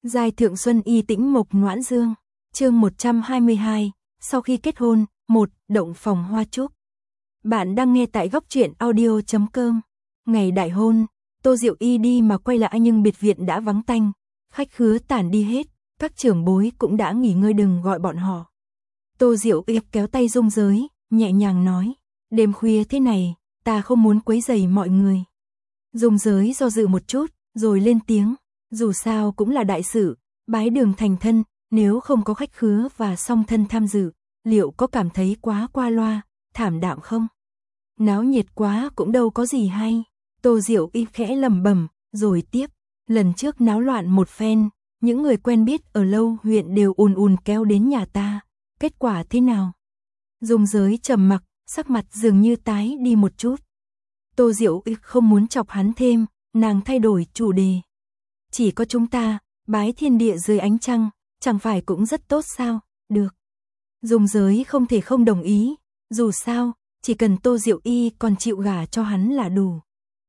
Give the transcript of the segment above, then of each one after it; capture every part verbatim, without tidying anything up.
Giai thượng xuân y tĩnh mộc noãn dương. Chương một trăm hai mươi hai, sau khi kết hôn, một, động phòng hoa trúc. Bạn đang nghe tại góc truyện audio chấm com. Ngày đại hôn, Tô Diệu Y đi mà quay lại nhưng biệt viện đã vắng tanh, khách khứa tản đi hết, các trưởng bối cũng đã nghỉ ngơi đừng gọi bọn họ. Tô Diệu Y kéo tay Dung Giới, nhẹ nhàng nói, đêm khuya thế này, ta không muốn quấy rầy mọi người. Dung Giới do dự một chút, rồi lên tiếng, dù sao cũng là đại sự, bái đường thành thân, nếu không có khách khứa và song thân tham dự, liệu có cảm thấy quá qua loa, thảm đạm không? Náo nhiệt quá cũng đâu có gì hay. Tô Diệu Y khẽ lẩm bẩm, rồi tiếp, lần trước náo loạn một phen, những người quen biết ở Lâu huyện đều ùn ùn kéo đến nhà ta, kết quả thế nào? Dung Giới trầm mặc, sắc mặt dường như tái đi một chút. Tô Diệu Y không muốn chọc hắn thêm, nàng thay đổi chủ đề. Chỉ có chúng ta, bái thiên địa dưới ánh trăng, chẳng phải cũng rất tốt sao? Được. Dung Giới không thể không đồng ý, dù sao, chỉ cần Tô Diệu Y còn chịu gả cho hắn là đủ.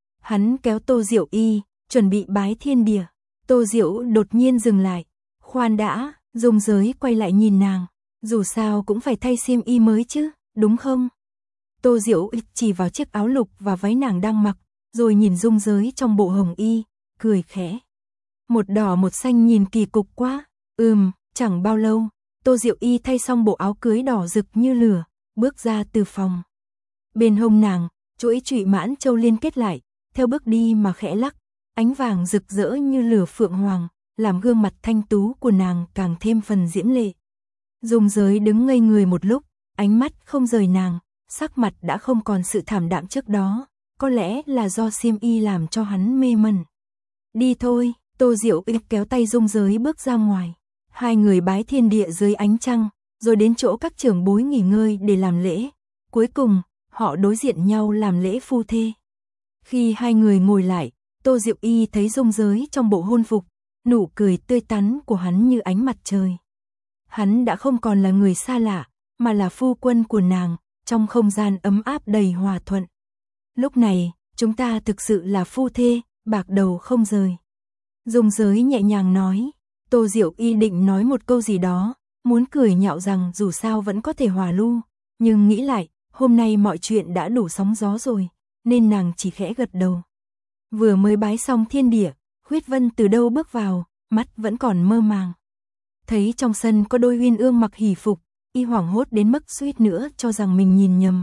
Hắn kéo Tô Diệu Y, chuẩn bị bái thiên địa. Tô Diệu đột nhiên dừng lại. Khoan đã, Dung Giới quay lại nhìn nàng, dù sao cũng phải thay xiêm y mới chứ, đúng không? Tô Diệu chỉ vào chiếc áo lục và váy nàng đang mặc, rồi nhìn Dung Giới trong bộ hồng y, cười khẽ. Một đỏ một xanh nhìn kỳ cục quá. Ừm, chẳng bao lâu, Tô Diệu Y thay xong bộ áo cưới đỏ rực như lửa, bước ra từ phòng. Bên hông nàng, chuỗi trụy mãn châu liên kết lại, theo bước đi mà khẽ lắc, ánh vàng rực rỡ như lửa phượng hoàng, làm gương mặt thanh tú của nàng càng thêm phần diễm lệ. Dung Giới đứng ngây người một lúc, ánh mắt không rời nàng, sắc mặt đã không còn sự thảm đạm trước đó, có lẽ là do xiêm y làm cho hắn mê mẩn. Đi thôi, Tô Diệu Y kéo tay Dung Giới bước ra ngoài. Hai người bái thiên địa dưới ánh trăng, rồi đến chỗ các trưởng bối nghỉ ngơi để làm lễ. Cuối cùng, họ đối diện nhau làm lễ phu thê. Khi hai người ngồi lại, Tô Diệu Y thấy Dung Giới trong bộ hôn phục, nụ cười tươi tắn của hắn như ánh mặt trời. Hắn đã không còn là người xa lạ, mà là phu quân của nàng, trong không gian ấm áp đầy hòa thuận. Lúc này, chúng ta thực sự là phu thê, bạc đầu không rời. Dung Giới nhẹ nhàng nói. Tô Diệu Y định nói một câu gì đó, muốn cười nhạo rằng dù sao vẫn có thể hòa lưu, nhưng nghĩ lại, hôm nay mọi chuyện đã đủ sóng gió rồi, nên nàng chỉ khẽ gật đầu. Vừa mới bái xong thiên địa, Khuyết Vân từ đâu bước vào, mắt vẫn còn mơ màng. Thấy trong sân có đôi uyên ương mặc hỷ phục, y hoảng hốt đến mức suýt nữa cho rằng mình nhìn nhầm.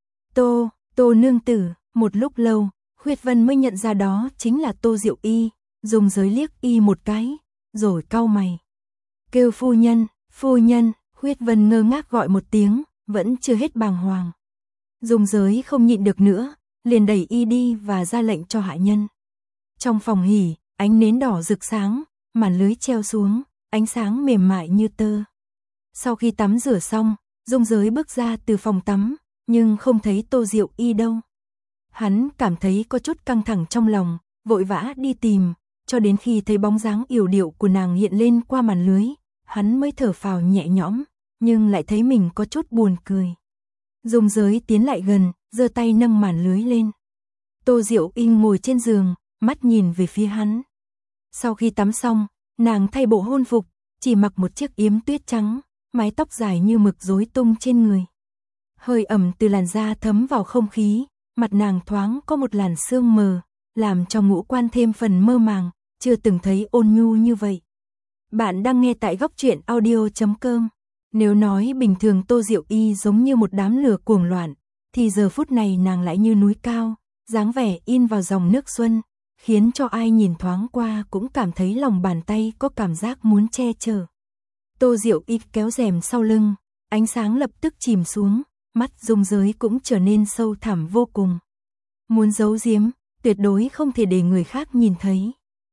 Tô, Tô nương tử, một lúc lâu, Khuyết Vân mới nhận ra đó chính là Tô Diệu Y, Dung Giới liếc y một cái, rồi cau mày. Kêu phu nhân, phu nhân, Khuyết Vân ngơ ngác gọi một tiếng, vẫn chưa hết bàng hoàng. Dung Giới không nhịn được nữa, liền đẩy y đi và ra lệnh cho hạ nhân. Trong phòng hỉ, ánh nến đỏ rực sáng, màn lưới treo xuống, ánh sáng mềm mại như tơ. Sau khi tắm rửa xong, Dung Giới bước ra từ phòng tắm, nhưng không thấy Tô Diệu Y đâu. Hắn cảm thấy có chút căng thẳng trong lòng, vội vã đi tìm, cho đến khi thấy bóng dáng yểu điệu của nàng hiện lên qua màn lưới, hắn mới thở phào nhẹ nhõm, nhưng lại thấy mình có chút buồn cười. Dung Giới tiến lại gần, giơ tay nâng màn lưới lên. Tô Diệu Y ngồi trên giường, mắt nhìn về phía hắn. Sau khi tắm xong, nàng thay bộ hôn phục, chỉ mặc một chiếc yếm tuyết trắng, mái tóc dài như mực rối tung trên người. Hơi ẩm từ làn da thấm vào không khí, mặt nàng thoáng có một làn sương mờ, làm cho ngũ quan thêm phần mơ màng, chưa từng thấy ôn nhu như vậy. Bạn đang nghe tại góc truyện audio chấm com. Nếu nói bình thường Tô Diệu Y giống như một đám lửa cuồng loạn, thì giờ phút này nàng lại như núi cao, dáng vẻ in vào dòng nước xuân, khiến cho ai nhìn thoáng qua cũng cảm thấy lòng bàn tay có cảm giác muốn che chở. Tô Diệu Y kéo rèm sau lưng, ánh sáng lập tức chìm xuống, mắt Dung Giới cũng trở nên sâu thẳm vô cùng. Muốn giấu giếm, tuyệt đối không thể để người khác nhìn thấy.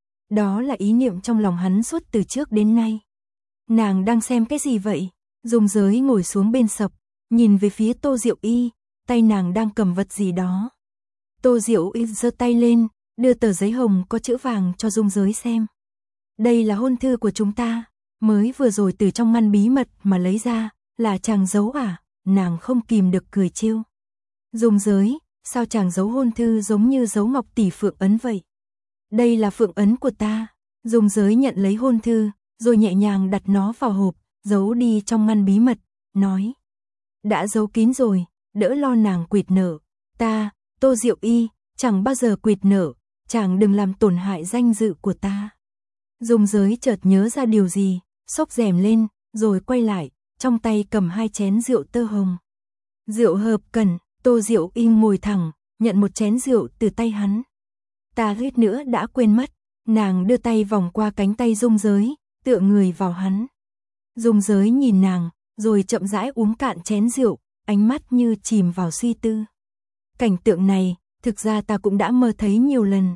Đó là ý niệm trong lòng hắn suốt từ trước đến nay. Nàng đang xem cái gì vậy? Dung Giới ngồi xuống bên sập, nhìn về phía Tô Diệu Y, tay nàng đang cầm vật gì đó. Tô Diệu Y giơ tay lên, đưa tờ giấy hồng có chữ vàng cho Dung Giới xem. Đây là hôn thư của chúng ta, mới vừa rồi từ trong ngăn bí mật mà lấy ra, là chàng giấu à? Nàng không kìm được cười trêu. Dung Giới, sao chàng giấu hôn thư giống như giấu ngọc tỷ phượng ấn vậy? Đây là phượng ấn của ta. Dung Giới nhận lấy hôn thư, rồi nhẹ nhàng đặt nó vào hộp, giấu đi trong ngăn bí mật, nói. Đã giấu kín rồi, đỡ lo nàng quỵt nợ. Ta, Tô Diệu Y, chẳng bao giờ quỵt nợ, chàng đừng làm tổn hại danh dự của ta. Dung Giới chợt nhớ ra điều gì, xốc rèm lên, rồi quay lại, trong tay cầm hai chén rượu tơ hồng. Rượu hợp cần, Tô Diệu Y ngồi thẳng, nhận một chén rượu từ tay hắn. Ta lít nữa đã quên mất, nàng đưa tay vòng qua cánh tay Dung Giới, tựa người vào hắn. Dung Giới nhìn nàng, rồi chậm rãi uống cạn chén rượu, ánh mắt như chìm vào suy tư. Cảnh tượng này, thực ra ta cũng đã mơ thấy nhiều lần.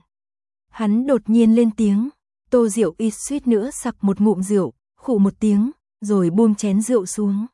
Hắn đột nhiên lên tiếng, Tô Diệu Y suýt nữa sặc một ngụm rượu, khụ một tiếng, rồi buông chén rượu xuống.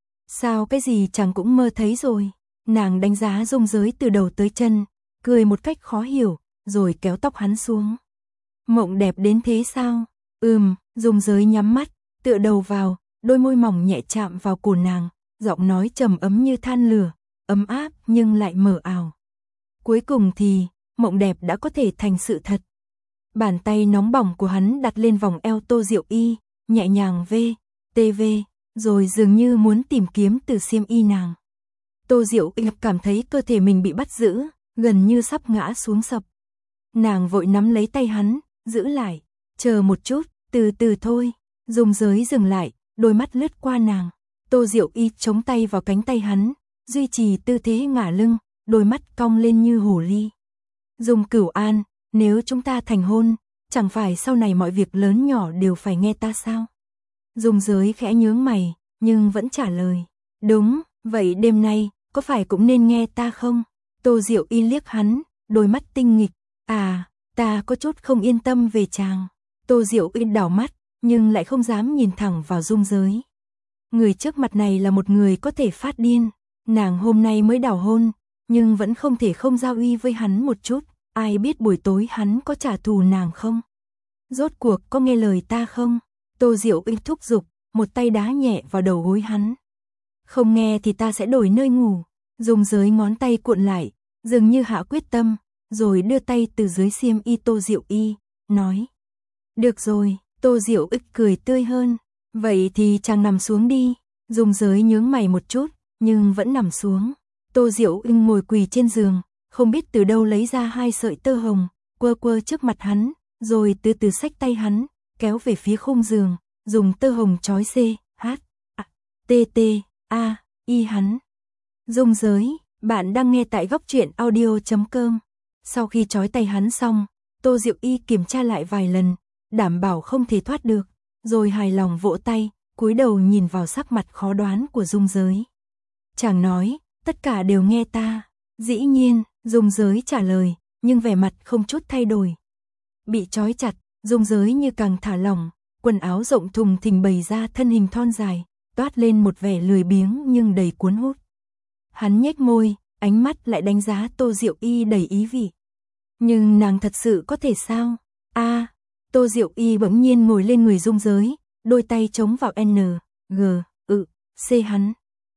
Sao cái gì chàng cũng mơ thấy rồi? Nàng đánh giá Dung Giới từ đầu tới chân, cười một cách khó hiểu, rồi kéo tóc hắn xuống. Mộng đẹp đến thế sao? Ừm, Dung Giới nhắm mắt, tựa đầu vào, đôi môi mỏng nhẹ chạm vào cổ nàng, giọng nói trầm ấm như than lửa, ấm áp nhưng lại mờ ảo. Cuối cùng thì, mộng đẹp đã có thể thành sự thật. Bàn tay nóng bỏng của hắn đặt lên vòng eo Tô Diệu Y, nhẹ nhàng vê, tê vê, rồi dường như muốn tìm kiếm từ xiêm y nàng. Tô Diệu Y cảm thấy cơ thể mình bị bắt giữ, gần như sắp ngã xuống sập. Nàng vội nắm lấy tay hắn, giữ lại, chờ một chút, từ từ thôi. Dung Giới dừng lại, đôi mắt lướt qua nàng. Tô Diệu Y chống tay vào cánh tay hắn, duy trì tư thế ngả lưng, đôi mắt cong lên như hồ ly. Dung Cửu An, nếu chúng ta thành hôn, chẳng phải sau này mọi việc lớn nhỏ đều phải nghe ta sao? Dung Giới khẽ nhướng mày, nhưng vẫn trả lời. Đúng, vậy đêm nay, có phải cũng nên nghe ta không? Tô Diệu Y liếc hắn, đôi mắt tinh nghịch. À, ta có chút không yên tâm về chàng. Tô Diệu Y đảo mắt, nhưng lại không dám nhìn thẳng vào Dung Giới. Người trước mặt này là một người có thể phát điên. Nàng hôm nay mới đảo hôn, nhưng vẫn không thể không giao uy với hắn một chút. Ai biết buổi tối hắn có trả thù nàng không? Rốt cuộc có nghe lời ta không? Tô Diệu Y thúc giục, một tay đá nhẹ vào đầu gối hắn. Không nghe thì ta sẽ đổi nơi ngủ. Dung Giới ngón tay cuộn lại, dường như hạ quyết tâm, rồi đưa tay từ dưới xiêm y Tô Diệu Y, nói. Được rồi, Tô Diệu Y cười tươi hơn. Vậy thì chàng nằm xuống đi. Dung Giới nhướng mày một chút, nhưng vẫn nằm xuống. Tô Diệu Y ngồi quỳ trên giường, không biết từ đâu lấy ra hai sợi tơ hồng, quơ quơ trước mặt hắn, rồi từ từ xách tay hắn, kéo về phía khung giường, dùng tơ hồng trói C, H, A, T, T, A, Y hắn. Dung Giới, bạn đang nghe tại góc truyện audio chấm com. Sau khi trói tay hắn xong, Tô Diệu Y kiểm tra lại vài lần, đảm bảo không thể thoát được, rồi hài lòng vỗ tay, cúi đầu nhìn vào sắc mặt khó đoán của Dung Giới. Chàng nói, tất cả đều nghe ta. Dĩ nhiên, Dung Giới trả lời, nhưng vẻ mặt không chút thay đổi. Bị trói chặt, Dung Giới như càng thả lỏng, quần áo rộng thùng thình bày ra thân hình thon dài, toát lên một vẻ lười biếng nhưng đầy cuốn hút. Hắn nhếch môi, ánh mắt lại đánh giá Tô Diệu Y đầy ý vị. Nhưng nàng thật sự có thể sao? A, à, Tô Diệu Y bỗng nhiên ngồi lên người Dung Giới, đôi tay chống vào N, G, ự, C hắn.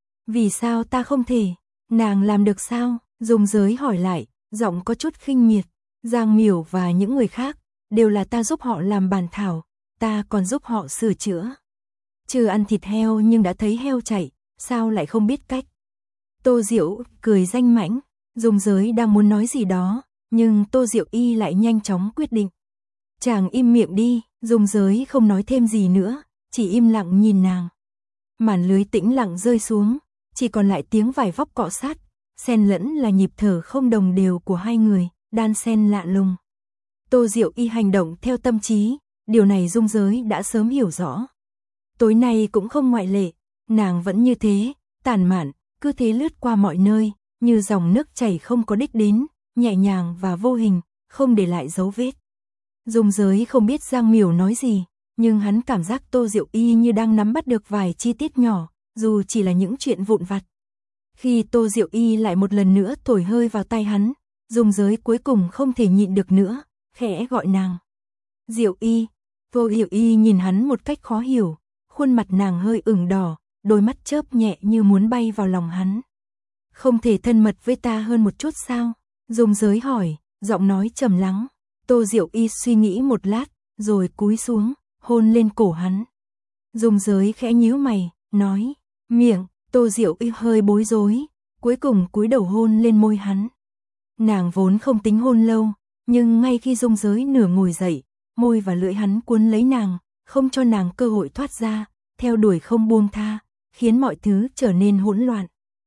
Vì sao ta không thể? Nàng làm được sao? Dung Giới hỏi lại, giọng có chút khinh miệt. Giang Miểu và những người khác, đều là ta giúp họ làm bản thảo, ta còn giúp họ sửa chữa. Chưa ăn thịt heo nhưng đã thấy heo chạy, sao lại không biết cách? Tô Diệu cười danh mãnh, Dung Giới đang muốn nói gì đó, nhưng Tô Diệu Y lại nhanh chóng quyết định. Chàng im miệng đi. Dung Giới không nói thêm gì nữa, chỉ im lặng nhìn nàng. Màn lưới tĩnh lặng rơi xuống, chỉ còn lại tiếng vải vóc cọ sát, xen lẫn là nhịp thở không đồng đều của hai người, đan xen lạ lùng. Tô Diệu Y hành động theo tâm trí, điều này Dung Giới đã sớm hiểu rõ. Tối nay cũng không ngoại lệ, nàng vẫn như thế, tản mạn, cứ thế lướt qua mọi nơi, như dòng nước chảy không có đích đến, nhẹ nhàng và vô hình, không để lại dấu vết. Dung Giới không biết Giang Miểu nói gì, nhưng hắn cảm giác Tô Diệu Y như đang nắm bắt được vài chi tiết nhỏ, dù chỉ là những chuyện vụn vặt. Khi Tô Diệu Y lại một lần nữa thổi hơi vào tay hắn, Dung Giới cuối cùng không thể nhịn được nữa, khẽ gọi nàng. Diệu Y. Vô Diệu Y nhìn hắn một cách khó hiểu, khuôn mặt nàng hơi ửng đỏ, đôi mắt chớp nhẹ như muốn bay vào lòng hắn. Không thể thân mật với ta hơn một chút sao? Dung Giới hỏi, giọng nói trầm lắng. Tô Diệu Y suy nghĩ một lát, rồi cúi xuống, hôn lên cổ hắn. Dung Giới khẽ nhíu mày, nói, miệng. Tô Diệu Y hơi bối rối, cuối cùng cúi đầu hôn lên môi hắn. Nàng vốn không tính hôn lâu, nhưng ngay khi Dung Giới nửa ngồi dậy, môi và lưỡi hắn cuốn lấy nàng, không cho nàng cơ hội thoát ra, theo đuổi không buông tha, khiến mọi thứ trở nên hỗn loạn.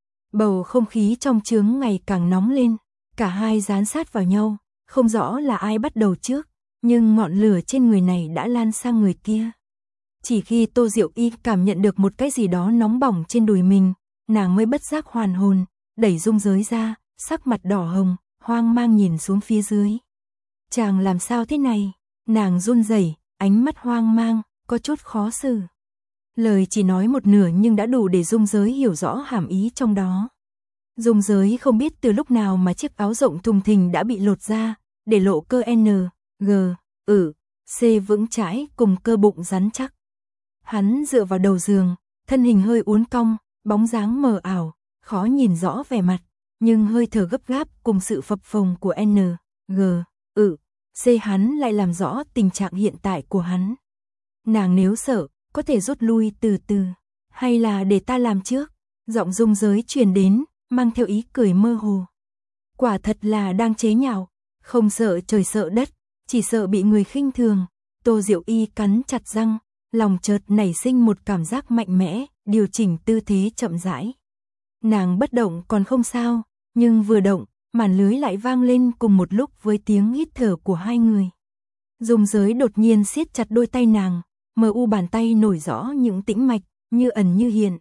Bầu không khí trong trướng ngày càng nóng lên, cả hai dán sát vào nhau, không rõ là ai bắt đầu trước, nhưng ngọn lửa trên người này đã lan sang người kia. Chỉ khi Tô Diệu Y cảm nhận được một cái gì đó nóng bỏng trên đùi mình, nàng mới bất giác hoàn hồn, đẩy Dung Giới ra, sắc mặt đỏ hồng, hoang mang nhìn xuống phía dưới. Chàng làm sao thế này? Nàng run rẩy, ánh mắt hoang mang, có chút khó xử. Lời chỉ nói một nửa nhưng đã đủ để Dung Giới hiểu rõ hàm ý trong đó. Dung Giới không biết từ lúc nào mà chiếc áo rộng thùng thình đã bị lột ra, để lộ cơ N, G, ử, C vững chãi cùng cơ bụng rắn chắc. Hắn dựa vào đầu giường, thân hình hơi uốn cong, bóng dáng mờ ảo, khó nhìn rõ vẻ mặt, nhưng hơi thở gấp gáp cùng sự phập phồng của N, G, ử, C hắn lại làm rõ tình trạng hiện tại của hắn. Nàng nếu sợ, có thể rút lui từ từ, hay là để ta làm trước? Giọng Dung Giới truyền đến, mang theo ý cười mơ hồ. Quả thật là đang chế nhạo, không sợ trời sợ đất, chỉ sợ bị người khinh thường. Tô Diệu Y cắn chặt răng, lòng chợt nảy sinh một cảm giác mạnh mẽ, điều chỉnh tư thế chậm rãi. Nàng bất động còn không sao, nhưng vừa động, màn lưới lại vang lên cùng một lúc với tiếng hít thở của hai người. Dung Giới đột nhiên siết chặt đôi tay nàng, mờ u bàn tay nổi rõ những tĩnh mạch, như ẩn như hiện.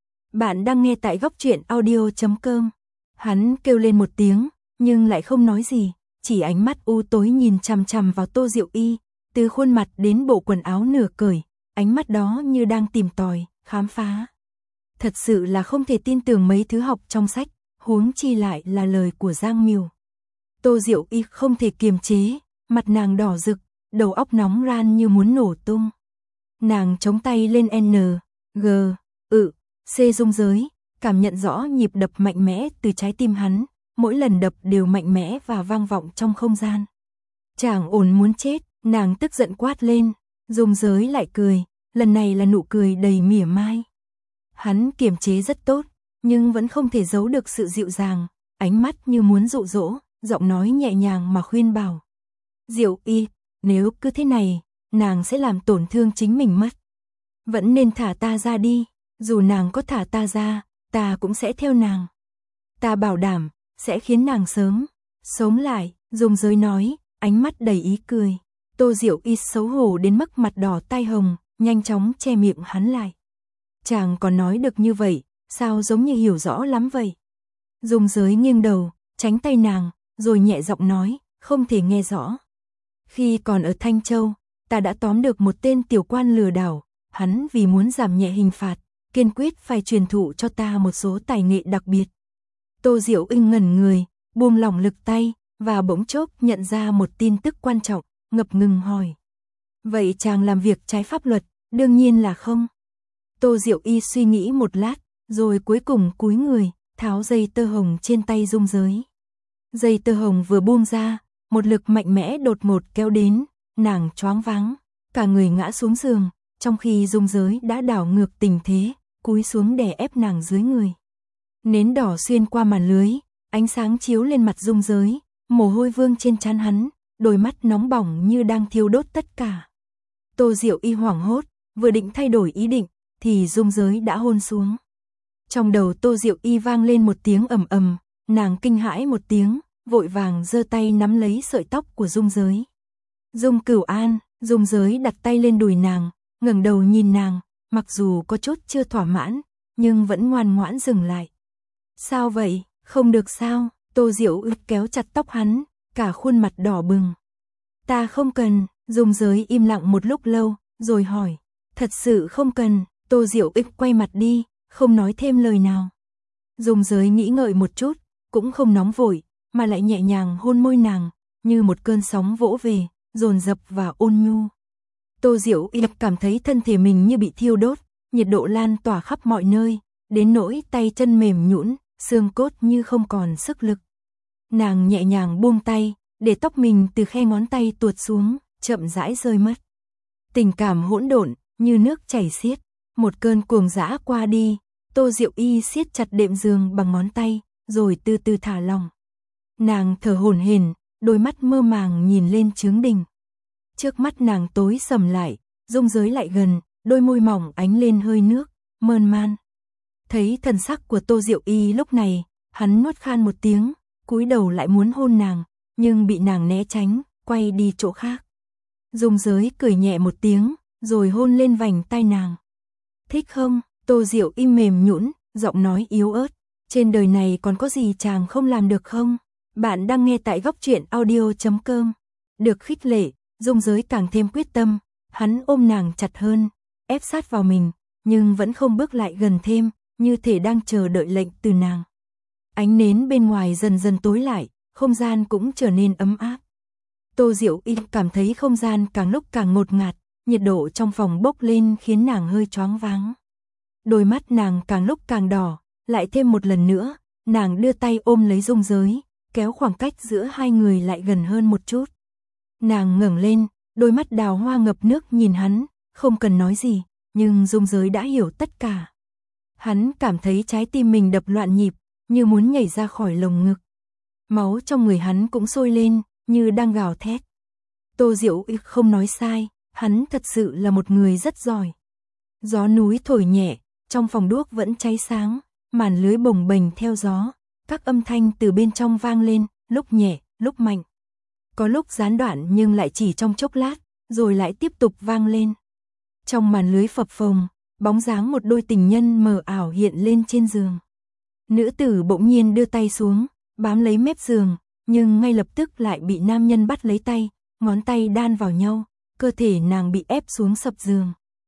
Bạn đang nghe tại góc truyện audio chấm com. Hắn kêu lên một tiếng, nhưng lại không nói gì, chỉ ánh mắt u tối nhìn chằm chằm vào Tô Diệu Y, từ khuôn mặt đến bộ quần áo nửa cởi, ánh mắt đó như đang tìm tòi, khám phá. Thật sự là không thể tin tưởng mấy thứ học trong sách, huống chi lại là lời của Giang Miều. Tô Diệu Y không thể kiềm chế, mặt nàng đỏ rực, đầu óc nóng ran như muốn nổ tung. Nàng chống tay lên N, G, ự, C Dung Giới, cảm nhận rõ nhịp đập mạnh mẽ từ trái tim hắn, mỗi lần đập đều mạnh mẽ và vang vọng trong không gian. Chàng ổn muốn chết, nàng tức giận quát lên, Dung Giới lại cười, lần này là nụ cười đầy mỉa mai. Hắn kiềm chế rất tốt, nhưng vẫn không thể giấu được sự dịu dàng, ánh mắt như muốn dụ dỗ, giọng nói nhẹ nhàng mà khuyên bảo. Diệu Y, nếu cứ thế này, nàng sẽ làm tổn thương chính mình mất. Vẫn nên thả ta ra đi, dù nàng có thả ta ra, ta cũng sẽ theo nàng. Ta bảo đảm, sẽ khiến nàng sớm sống lại, Dung Giới nói, ánh mắt đầy ý cười. Tô Diệu Y xấu hổ đến mức mặt đỏ tai hồng, nhanh chóng che miệng hắn lại. Chàng còn nói được như vậy, sao giống như hiểu rõ lắm vậy? Dung Giới nghiêng đầu, tránh tay nàng, rồi nhẹ giọng nói, không thể nghe rõ. Khi còn ở Thanh Châu, ta đã tóm được một tên tiểu quan lừa đảo, hắn vì muốn giảm nhẹ hình phạt, kiên quyết phải truyền thụ cho ta một số tài nghệ đặc biệt. Tô Diệu Y ngẩn người, buông lỏng lực tay, và bỗng chốc nhận ra một tin tức quan trọng, ngập ngừng hỏi. Vậy chàng làm việc trái pháp luật, đương nhiên là không. Tô Diệu Y suy nghĩ một lát, rồi cuối cùng cúi người, tháo dây tơ hồng trên tay Dung Giới. Dây tơ hồng vừa buông ra, một lực mạnh mẽ đột ngột kéo đến, nàng choáng váng, cả người ngã xuống giường, trong khi Dung Giới đã đảo ngược tình thế, cúi xuống đè ép nàng dưới người. Nến đỏ xuyên qua màn lưới, ánh sáng chiếu lên mặt Dung Giới, mồ hôi vương trên trán hắn, đôi mắt nóng bỏng như đang thiêu đốt tất cả. Tô Diệu Y hoảng hốt, vừa định thay đổi ý định, thì Dung Giới đã hôn xuống. Trong đầu Tô Diệu Y vang lên một tiếng ầm ầm, nàng kinh hãi một tiếng, vội vàng giơ tay nắm lấy sợi tóc của Dung Giới. Dung Cửu An, Dung Giới đặt tay lên đùi nàng, ngẩng đầu nhìn nàng, mặc dù có chút chưa thỏa mãn, nhưng vẫn ngoan ngoãn dừng lại. Sao vậy, không được sao? Tô Diệu Y kéo chặt tóc hắn, cả khuôn mặt đỏ bừng. Ta không cần. Dung Giới im lặng một lúc lâu, rồi hỏi. Thật sự không cần. Tô Diệu Y quay mặt đi, không nói thêm lời nào. Dung Giới nghĩ ngợi một chút, cũng không nóng vội, mà lại nhẹ nhàng hôn môi nàng, như một cơn sóng vỗ về, dồn dập và ôn nhu. Tô Diệu Y cảm thấy thân thể mình như bị thiêu đốt, nhiệt độ lan tỏa khắp mọi nơi, đến nỗi tay chân mềm nhũn, xương cốt như không còn sức lực. Nàng nhẹ nhàng buông tay, để tóc mình từ khe ngón tay tuột xuống, chậm rãi rơi mất. Tình cảm hỗn độn, như nước chảy xiết, một cơn cuồng dã qua đi, Tô Diệu Y siết chặt đệm giường bằng ngón tay, rồi từ từ thả lỏng. Nàng thở hổn hển, đôi mắt mơ màng nhìn lên chướng đình. Trước mắt nàng tối sầm lại, Dung Giới lại gần, đôi môi mỏng ánh lên hơi nước, mơn man. Thấy thần sắc của Tô Diệu Y lúc này, hắn nuốt khan một tiếng, cúi đầu lại muốn hôn nàng, nhưng bị nàng né tránh, quay đi chỗ khác. Dung Giới cười nhẹ một tiếng, rồi hôn lên vành tai nàng. Thích không? Tô Diệu Y mềm nhũn, giọng nói yếu ớt. Trên đời này còn có gì chàng không làm được không? Bạn đang nghe tại góc truyện audio chấm com. Được khích lệ, Dung Giới càng thêm quyết tâm, hắn ôm nàng chặt hơn, ép sát vào mình, nhưng vẫn không bước lại gần thêm, như thể đang chờ đợi lệnh từ nàng. Ánh nến bên ngoài dần dần tối lại, không gian cũng trở nên ấm áp. Tô Diệu Y cảm thấy không gian càng lúc càng ngột ngạt, nhiệt độ trong phòng bốc lên khiến nàng hơi choáng váng. Đôi mắt nàng càng lúc càng đỏ, lại thêm một lần nữa, nàng đưa tay ôm lấy Dung Giới, kéo khoảng cách giữa hai người lại gần hơn một chút. Nàng ngẩng lên, đôi mắt đào hoa ngập nước nhìn hắn, không cần nói gì, nhưng Dung Giới đã hiểu tất cả. Hắn cảm thấy trái tim mình đập loạn nhịp, như muốn nhảy ra khỏi lồng ngực. Máu trong người hắn cũng sôi lên, như đang gào thét. Tô Diệu Y không nói sai, hắn thật sự là một người rất giỏi. Gió núi thổi nhẹ, trong phòng đuốc vẫn cháy sáng, màn lưới bồng bềnh theo gió, các âm thanh từ bên trong vang lên, lúc nhẹ, lúc mạnh. Có lúc gián đoạn nhưng lại chỉ trong chốc lát, rồi lại tiếp tục vang lên. Trong màn lưới phập phồng, bóng dáng một đôi tình nhân mờ ảo hiện lên trên giường. Nữ tử bỗng nhiên đưa tay xuống, bám lấy mép giường, nhưng ngay lập tức lại bị nam nhân bắt lấy tay, ngón tay đan vào nhau, cơ thể nàng bị ép xuống sập giường.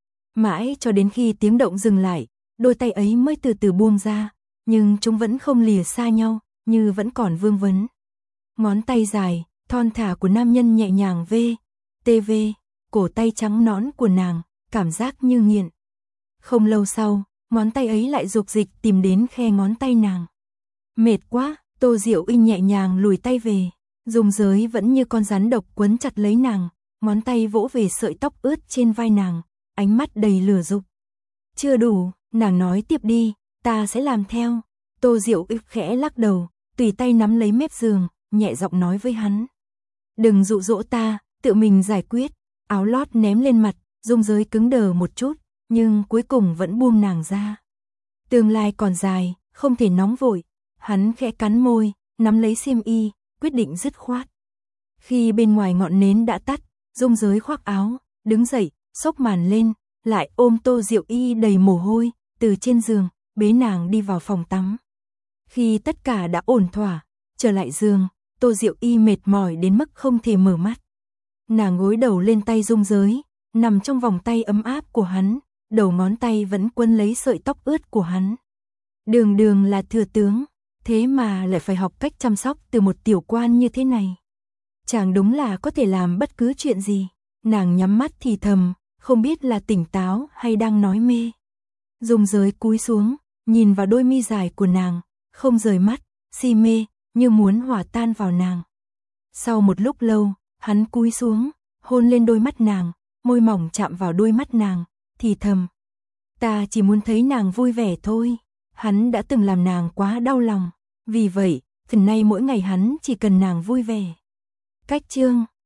Mãi cho đến khi tiếng động dừng lại, đôi tay ấy mới từ từ buông ra, nhưng chúng vẫn không lìa xa nhau, như vẫn còn vương vấn. Ngón tay dài, thon thả của nam nhân nhẹ nhàng vê, tê vê, cổ tay trắng nõn của nàng, cảm giác như nghiện. Không lâu sau, ngón tay ấy lại dục dịch tìm đến khe ngón tay nàng. Mệt quá, Tô Diệu Y nhẹ nhàng lùi tay về, Dung Giới vẫn như con rắn độc quấn chặt lấy nàng, ngón tay vỗ về sợi tóc ướt trên vai nàng, ánh mắt đầy lửa dục. Chưa đủ, nàng nói tiếp đi, ta sẽ làm theo. Tô Diệu Y khẽ lắc đầu, tùy tay nắm lấy mép giường, nhẹ giọng nói với hắn. Đừng dụ dỗ ta, tự mình giải quyết. Áo lót ném lên mặt, Dung Giới cứng đờ một chút, nhưng cuối cùng vẫn buông nàng ra. Tương lai còn dài, không thể nóng vội. Hắn khẽ cắn môi, nắm lấy xiêm y, quyết định dứt khoát. Khi bên ngoài ngọn nến đã tắt, Dung Giới khoác áo, đứng dậy, xốc màn lên, lại ôm Tô Diệu Y đầy mồ hôi, từ trên giường, bế nàng đi vào phòng tắm. Khi tất cả đã ổn thỏa, trở lại giường, Tô Diệu Y mệt mỏi đến mức không thể mở mắt. Nàng gối đầu lên tay Dung Giới, nằm trong vòng tay ấm áp của hắn, đầu ngón tay vẫn quấn lấy sợi tóc ướt của hắn. Đường đường là thừa tướng, thế mà lại phải học cách chăm sóc từ một tiểu quan như thế này. Chàng đúng là có thể làm bất cứ chuyện gì. Nàng nhắm mắt thì thầm, không biết là tỉnh táo hay đang nói mê. Dung Giới cúi xuống, nhìn vào đôi mi dài của nàng, không rời mắt, si mê, như muốn hòa tan vào nàng. Sau một lúc lâu, hắn cúi xuống, hôn lên đôi mắt nàng, môi mỏng chạm vào đôi mắt nàng, thì thầm. Ta chỉ muốn thấy nàng vui vẻ thôi. Hắn đã từng làm nàng quá đau lòng, vì vậy, từ nay mỗi ngày hắn chỉ cần nàng vui vẻ. Cách chương